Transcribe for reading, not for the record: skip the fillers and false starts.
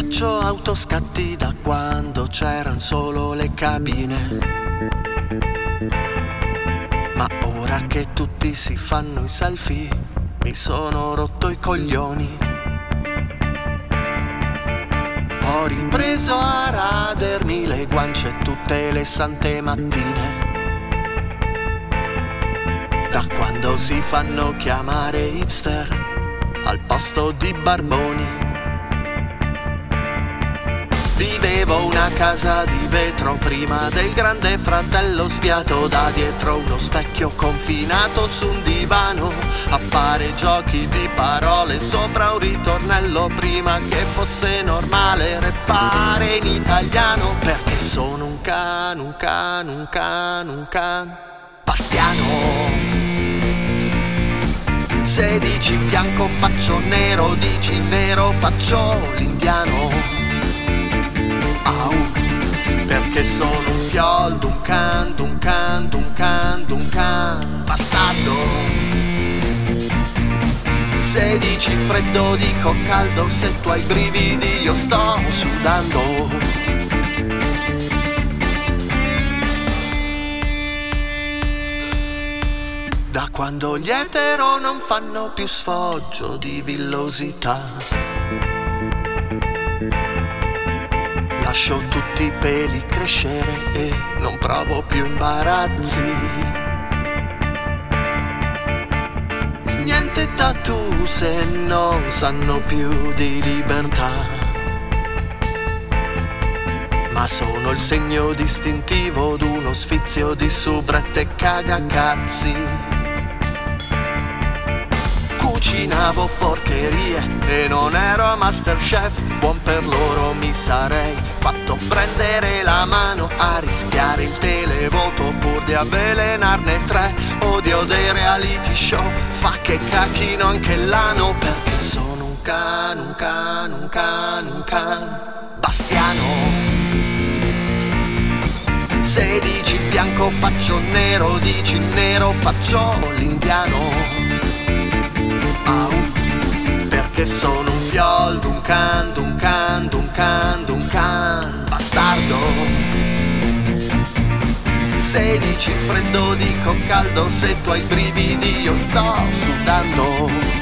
Faccio autoscatti da quando c'eran solo le cabine, ma ora che tutti si fanno i selfie mi sono rotto i coglioni. Ho ripreso a radermi le guance tutte le sante mattine, da quando si fanno chiamare hipster al posto di barboni. Vivevo una casa di vetro prima del grande fratello spiato, da dietro uno specchio confinato su un divano a fare giochi di parole sopra un ritornello prima che fosse normale rappare in italiano, perché sono un can bastiano. Se dici bianco faccio nero, dici nero faccio l'indiano. Perché sono un fioldo, un can bastardo. Se dici freddo dico caldo, se tu hai brividi io sto sudando. Da quando gli etero non fanno più sfoggio di villosità, lascio tutti i peli crescere e non provo più imbarazzi. Niente tattoo se non sanno più di libertà, ma sono il segno distintivo d'uno sfizio di soubrette e cagacazzi. Cucinavo porcherie e non ero a Masterchef, buon per loro mi sarei fatto prendere la mano a rischiare il televoto pur di avvelenarne 3. Odio dei reality show, fa che cacchino anche l'ano, perché sono un can bastiano. Se dici bianco faccio nero, dici nero faccio l'indiano. Perché sono un fioldo, un can bastardo. Se dici freddo dico caldo, se tu hai brividi io sto sudando.